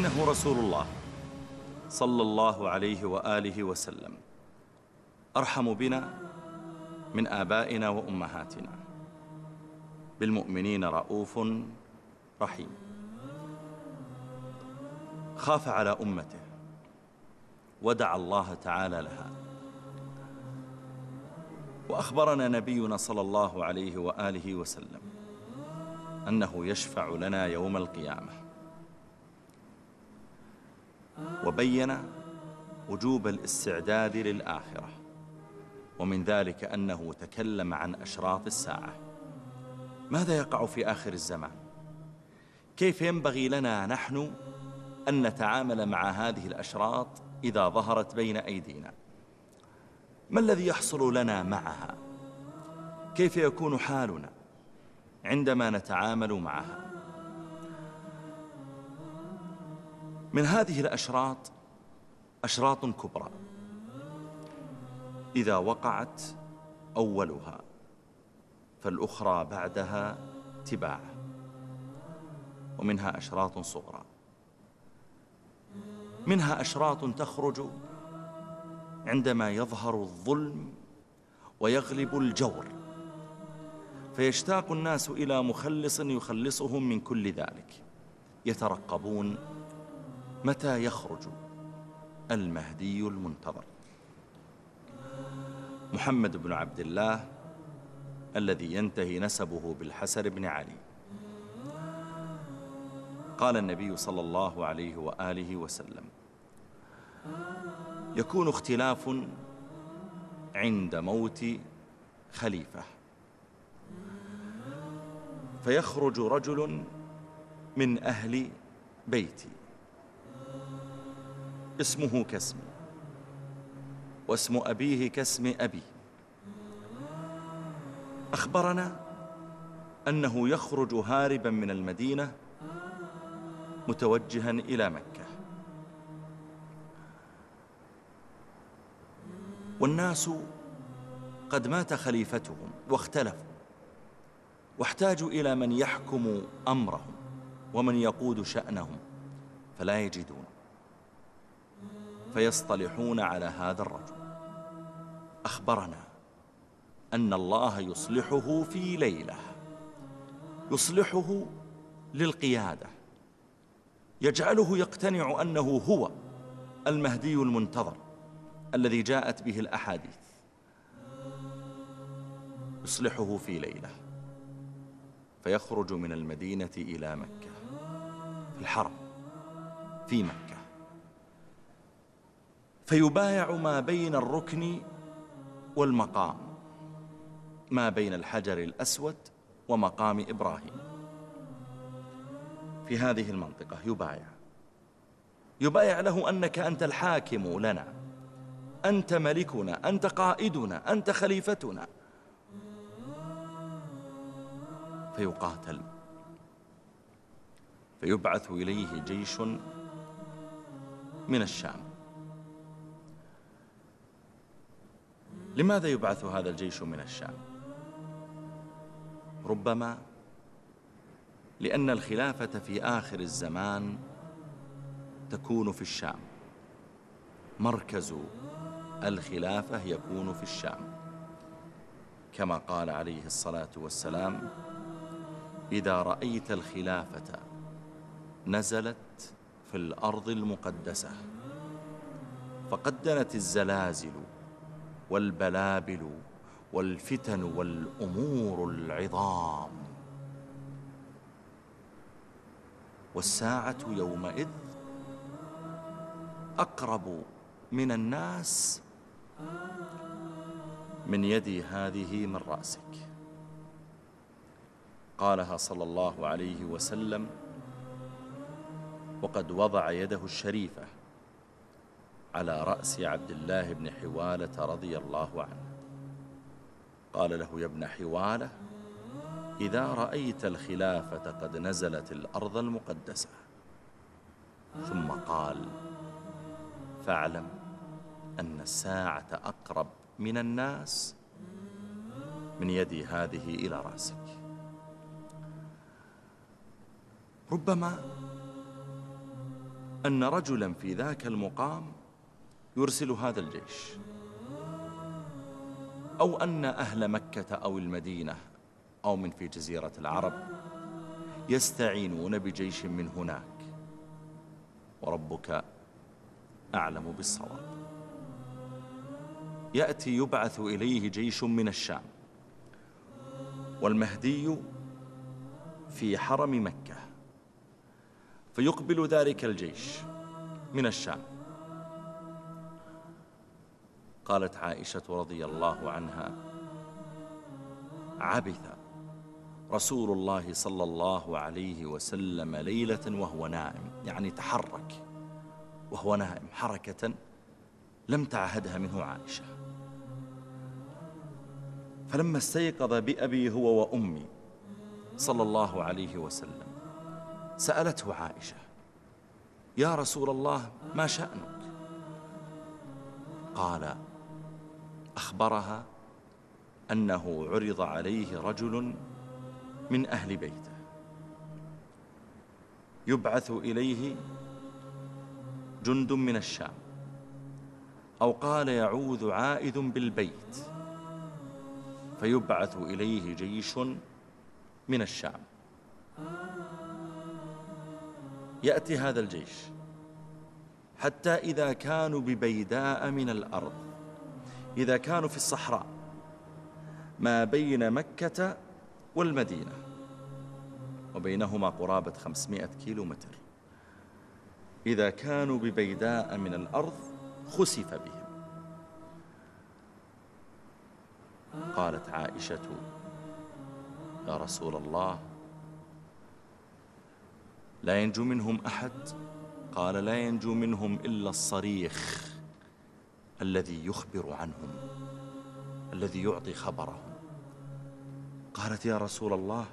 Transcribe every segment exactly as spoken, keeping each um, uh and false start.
إنه رسول الله صلى الله عليه وآله وسلم أرحم بنا من آبائنا وأمهاتنا، بالمؤمنين رؤوف رحيم. خاف على أمته ودعا الله تعالى لها، وأخبرنا نبينا صلى الله عليه وآله وسلم أنه يشفع لنا يوم القيامة، وبين وجوب الاستعداد للآخرة، ومن ذلك أنه تكلم عن أشراط الساعة. ماذا يقع في آخر الزمان؟ كيف ينبغي لنا نحن أن نتعامل مع هذه الأشراط إذا ظهرت بين أيدينا؟ ما الذي يحصل لنا معها؟ كيف يكون حالنا عندما نتعامل معها؟ من هذه الأشراط أشراط كبرى إذا وقعت أولها فالأخرى بعدها تباعا، ومنها أشراط صغرى. منها أشراط تخرج عندما يظهر الظلم ويغلب الجور، فيشتاق الناس إلى مخلص يخلصهم من كل ذلك، يترقبون متى يخرج المهدي المنتظر محمد بن عبد الله الذي ينتهي نسبه بالحسن بن علي. قال النبي صلى الله عليه وآله وسلم: يكون اختلاف عند موت خليفة، فيخرج رجل من أهل بيتي اسمه كاسمي واسم أبيه كاسم أبي. أخبرنا أنه يخرج هاربا من المدينة متوجها إلى مكة، والناس قد مات خليفتهم واختلفوا، واحتاجوا إلى من يحكم أمرهم ومن يقود شأنهم، فلا يجدون، فيصطلحون على هذا الرجل. أخبرنا أن الله يصلحه في ليلة، يصلحه للقيادة، يجعله يقتنع أنه هو المهدي المنتظر الذي جاءت به الأحاديث. يصلحه في ليلة فيخرج من المدينة إلى مكة، في الحرم في مكة، فيبايع ما بين الركن والمقام، ما بين الحجر الأسود ومقام إبراهيم، في هذه المنطقة يبايع يبايع له أنك أنت الحاكم لنا، أنت ملكنا، أنت قائدنا، أنت خليفتنا. فيقاتل، فيبعث إليه جيش من الشام. لماذا يبعث هذا الجيش من الشام؟ ربما لأن الخلافة في آخر الزمان تكون في الشام، مركز الخلافة يكون في الشام، كما قال عليه الصلاة والسلام: إذا رأيت الخلافة نزلت في الأرض المقدسة فقد دنت الزلازل والبلابل والفتن والأمور العظام، والساعة يومئذ أقرب من الناس من يدي هذه من رأسك. قالها صلى الله عليه وسلم وقد وضع يده الشريفة على رأس عبد الله بن حوالة رضي الله عنه. قال له: يا ابن حوالة، إذا رأيت الخلافة قد نزلت الأرض المقدسة. ثم قال: فاعلم أن الساعة أقرب من الناس من يدي هذه إلى رأسك. أن رجلا في ذاك المقام يرسل هذا الجيش، أو أن أهل مكة أو المدينة أو من في جزيرة العرب يستعينون بجيش من هناك، وربك أعلم بالصواب. يأتي يبعث إليه جيش من الشام، والمهدي في حرم مكة، فيقبل ذلك الجيش من الشام. قالت عائشة رضي الله عنها: عبث رسول الله صلى الله عليه وسلم ليلة وهو نائم، يعني تحرك وهو نائم حركة لم تعهدها منه عائشة. فلما استيقظ بأبي هو وأمي صلى الله عليه وسلم سألته عائشة: يا رسول الله ما شأنك؟ قال: أخبرها أنه عرض عليه رجل من أهل بيته يبعث إليه جند من الشام، أو قال يعوذ عائذ بالبيت فيبعث إليه جيش من الشام. يأتي هذا الجيش حتى إذا كانوا ببيداء من الأرض، إذا كانوا في الصحراء ما بين مكة والمدينة وبينهما قرابة خمسمائة كيلو متر، إذا كانوا ببيداء من الأرض خسف بهم. قالت عائشة: يا رسول الله لا ينجو منهم أحد؟ قال: لا ينجو منهم إلا الصريخ الذي يخبر عنهم، الذي يعطي خبرهم. قالت: يا رسول الله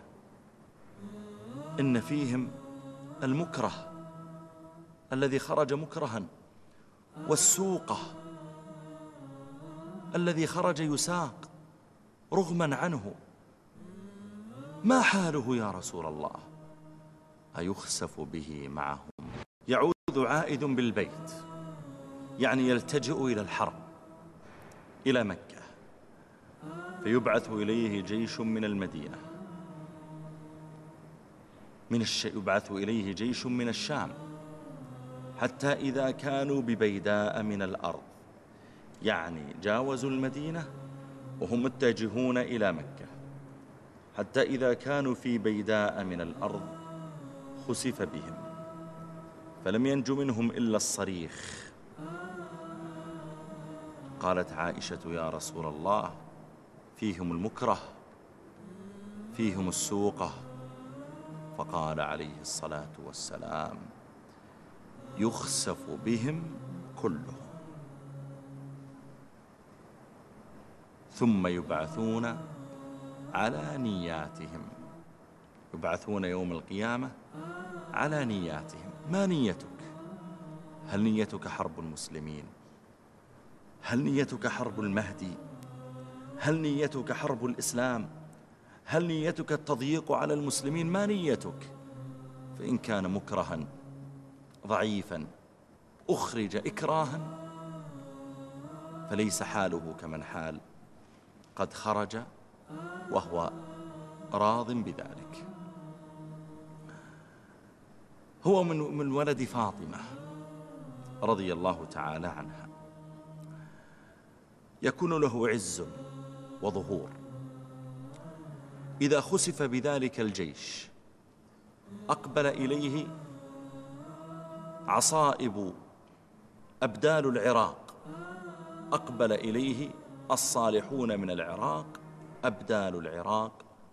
إن فيهم المكره الذي خرج مكرها، والسوقة الذي خرج يساق رغما عنه، ما حاله يا رسول الله؟ أيخسف به معهم؟ يعود عائد بالبيت، يعني يلتجئ إلى الحرم إلى مكة، فيبعث إليه جيش من المدينة، من الش... يبعث إليه جيش من الشام، حتى إذا كانوا ببيداء من الأرض، يعني جاوزوا المدينة وهم متجهون إلى مكة، حتى إذا كانوا في بيداء من الأرض خسف بهم فلم ينج منهم إلا الصريخ. قالت عائشة: يا رسول الله فيهم المكره، فيهم السوقة. فقال عليه الصلاة والسلام: يخسف بهم كلهم، ثم يبعثون على نياتهم، يبعثون يوم القيامة على نياتهم. ما نيتك؟ هل نيتك حرب المسلمين؟ هل نيتك حرب المهدي؟ هل نيتك حرب الإسلام؟ هل نيتك التضييق على المسلمين؟ ما نيتك؟ فإن كان مكرها ضعيفا أخرج إكراها فليس حاله كمن حال قد خرج وهو راض بذلك. هو من من ولد فاطمة رضي الله تعالى عنها، يكون له عز وظهور. إذا خسف بذلك الجيش أقبل إليه عصائب أبدال العراق، أقبل إليه الصالحون من العراق، أبدال العراق،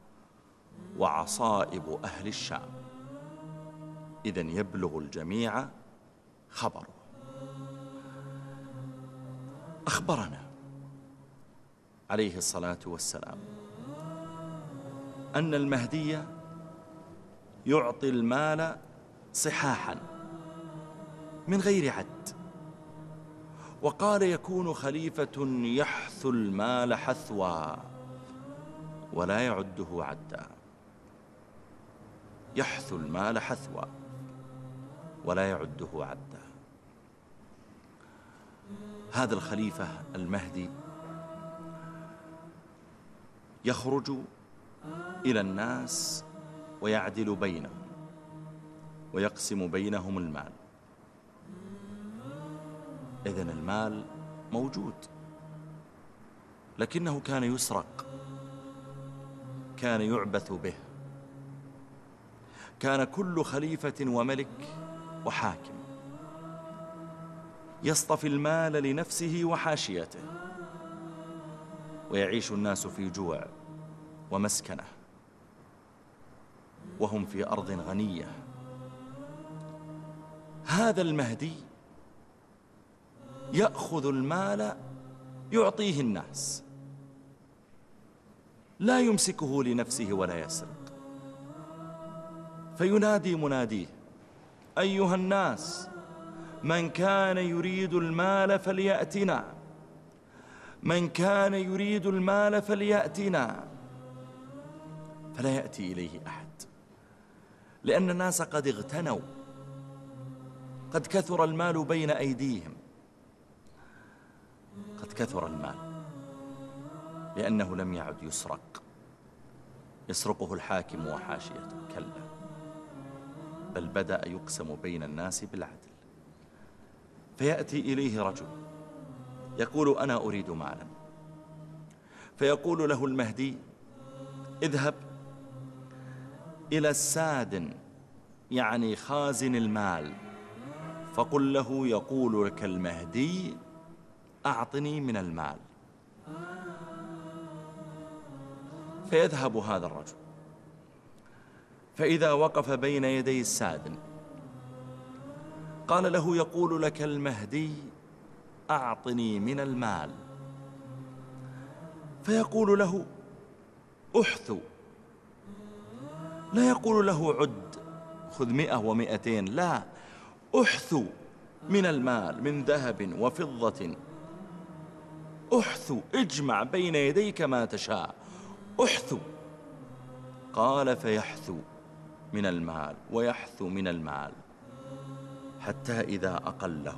وعصائب أهل الشام. إذن يبلغ الجميع خبره. أخبرنا عليه الصلاة والسلام أن المهدي يعطي المال صحاحا من غير عد، وقال يكون خليفة يحث المال حثوا ولا يعده عدا، يحث المال حثوا. ولا يعده عدا. هذا الخليفة المهدي يخرج إلى الناس ويعدل بينهم ويقسم بينهم المال. إذن المال موجود، لكنه كان يسرق، كان يعبث به. كان كل خليفة وملك وحاكم يصطفي المال لنفسه وحاشيته، ويعيش الناس في جوع ومسكنة وهم في أرض غنية. هذا المهدي يأخذ المال يعطيه الناس، لا يمسكه لنفسه ولا يسرق. فينادي مناديه: أيها الناس، من كان يريد المال فليأتنا، من كان يريد المال فليأتنا. فلا يأتي إليه أحد، لأن الناس قد اغتنوا، قد كثر المال بين أيديهم، قد كثر المال، لأنه لم يعد يسرق يسرقه الحاكم وحاشيته، كلا، بل بدأ يقسم بين الناس بالعدل. فيأتي إليه رجل يقول: أنا أريد مالا. فيقول له المهدي: اذهب إلى السادن، يعني خازن المال، فقل له يقول لك المهدي: أعطني من المال. فيذهب هذا الرجل، فإذا وقف بين يدي السادن قال له: يقول لك المهدي: أعطني من المال. فيقول له: أحثو. لا يقول له: عد خذ مئة ومئتين، لا، أحثو من المال، من ذهب وفضة. أحثو، اجمع بين يديك ما تشاء، أحثو. قال: فيحثو من المال ويحثو من المال، حتى إذا أقله،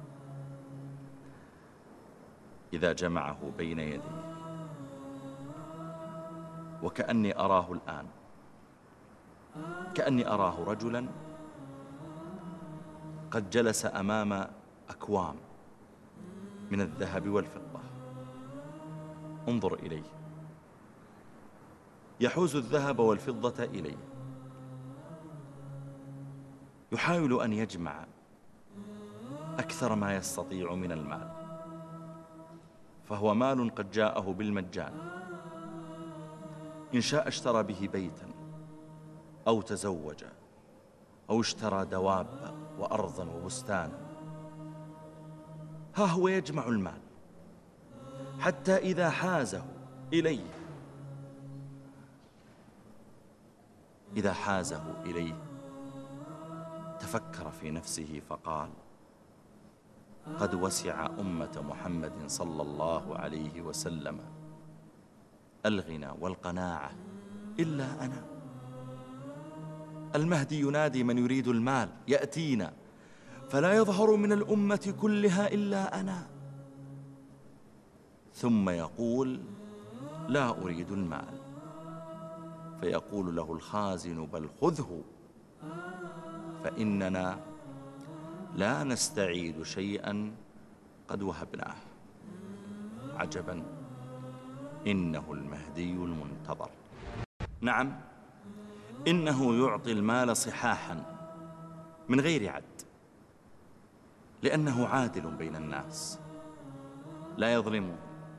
إذا جمعه بين يديه، وكأني أراه الآن، كأني أراه رجلا قد جلس أمام أكوام من الذهب والفضة. انظر إليه، يحوز الذهب والفضة إليه، يحاول أن يجمع أكثر ما يستطيع من المال، فهو مال قد جاءه بالمجان. إن شاء اشترى به بيتا أو تزوج أو اشترى دواب وأرضا وبستانا. ها هو يجمع المال حتى إذا حازه إليه، إذا حازه إليه تفكر في نفسه فقال: قد وسع أمة محمد صلى الله عليه وسلم الغنى والقناعة إلا أنا. المهدي ينادي: من يريد المال يأتينا، فلا يظهر من الأمة كلها إلا أنا. ثم يقول: لا أريد المال. فيقول له الخازن: بل خذه، فإننا لا نستعيد شيئا قد وهبناه. عجبا، إنه المهدي المنتظر. نعم، إنه يعطي المال صحاحا من غير عد، لأنه عادل بين الناس، لا يظلم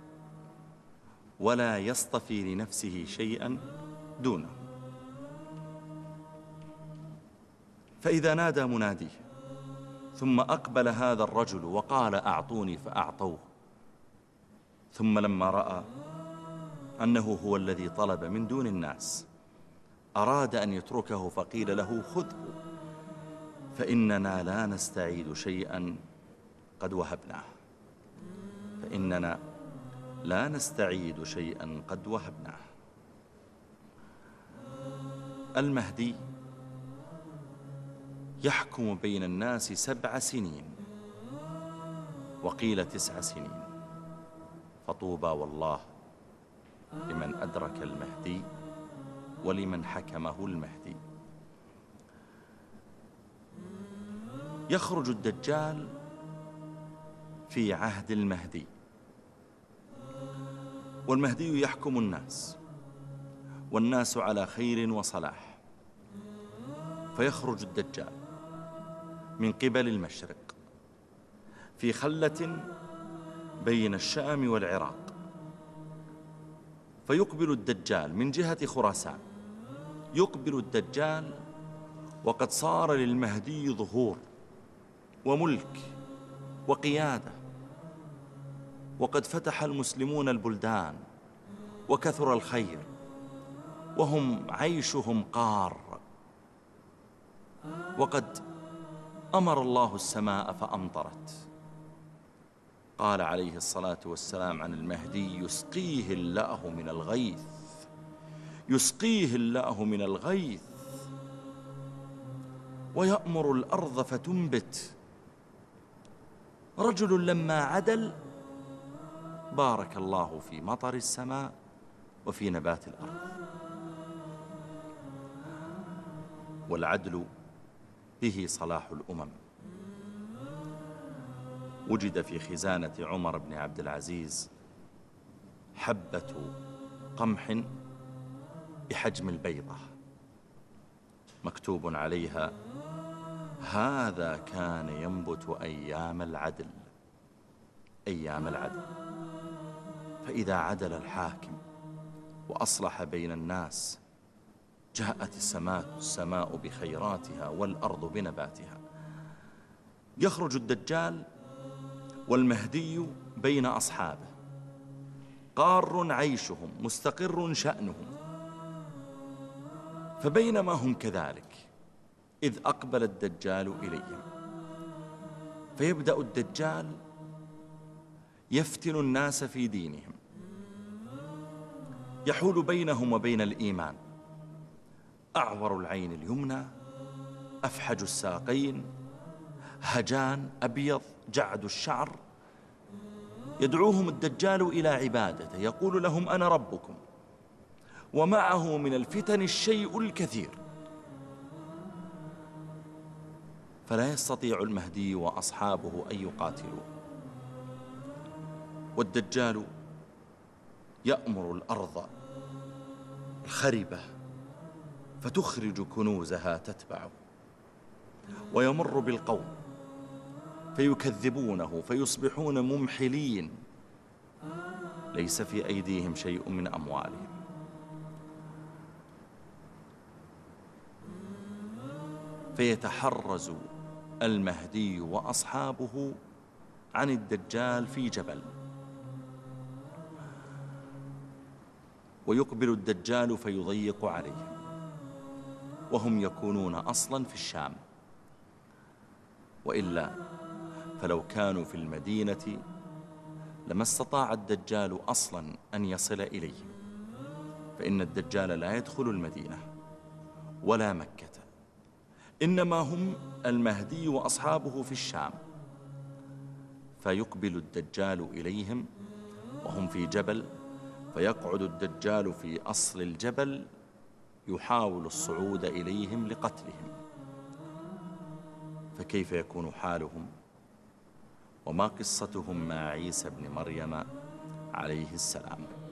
ولا يصطفي لنفسه شيئا دونه. فإذا نادى مناديه ثم أقبل هذا الرجل وقال: أعطوني، فأعطوه. ثم لما رأى أنه هو الذي طلب من دون الناس أراد أن يتركه، فقيل له: خذه، فإننا لا نستعيد شيئا قد وهبناه، فإننا لا نستعيد شيئا قد وهبناه. المهدي يحكم بين الناس سبع سنين وقيل تسع سنين، فطوبى والله لمن أدرك المهدي ولمن حكمه المهدي. يخرج الدجال في عهد المهدي، والمهدي يحكم الناس والناس على خير وصلاح، فيخرج الدجال من قبل المشرق في خلة بين الشام والعراق، فيقبل الدجال من جهة خراسان. يقبل الدجال وقد صار للمهدي ظهور وملك وقيادة، وقد فتح المسلمون البلدان وكثر الخير، وهم عيشهم قار، وقد أمر الله السماء فأمطرت. قال عليه الصلاة والسلام عن المهدي: يسقيه الله من الغيث، يسقيه الله من الغيث، ويأمر الأرض فتنبت. رجل لما عدل بارك الله في مطر السماء وفي نبات الأرض. والعدل به صلاح الأمم. وجد في خزانة عمر بن عبد العزيز حبة قمح بحجم البيضة، مكتوب عليها: هذا كان ينبت أيام العدل، أيام العدل. فإذا عدل الحاكم وأصلح بين الناس جاءت السماء السماء بخيراتها والأرض بنباتها. يخرج الدجال والمهدي بين أصحابه، قار عيشهم مستقر شأنهم. فبينما هم كذلك إذ أقبل الدجال إليهم، فيبدأ الدجال يفتن الناس في دينهم، يحول بينهم وبين الإيمان. أعور العين اليمنى، أفحج الساقين، هجان أبيض جعد الشعر. يدعوهم الدجال إلى عبادته، يقول لهم: أنا ربكم، ومعه من الفتن الشيء الكثير. فلا يستطيع المهدي وأصحابه أن يقاتلوه، والدجال يأمر الأرض الخربة فتخرج كنوزها تتبعه، ويمر بالقوم فيكذبونه فيصبحون ممحلين، ليس في أيديهم شيء من أموالهم. فيتحرز المهدي وأصحابه عن الدجال في جبل، ويقبل الدجال فيضيق عليهم، وهم يكونون أصلا في الشام. وإلا فلو كانوا في المدينة لما استطاع الدجال أصلا أن يصل إليهم، فإن الدجال لا يدخل المدينة ولا مكة، إنما هم المهدي وأصحابه في الشام. فيقبل الدجال إليهم وهم في جبل، فيقعد الدجال في أصل الجبل يحاول الصعود إليهم لقتلهم. فكيف يكون حالهم؟ وما قصتهم مع عيسى بن مريم عليه السلام؟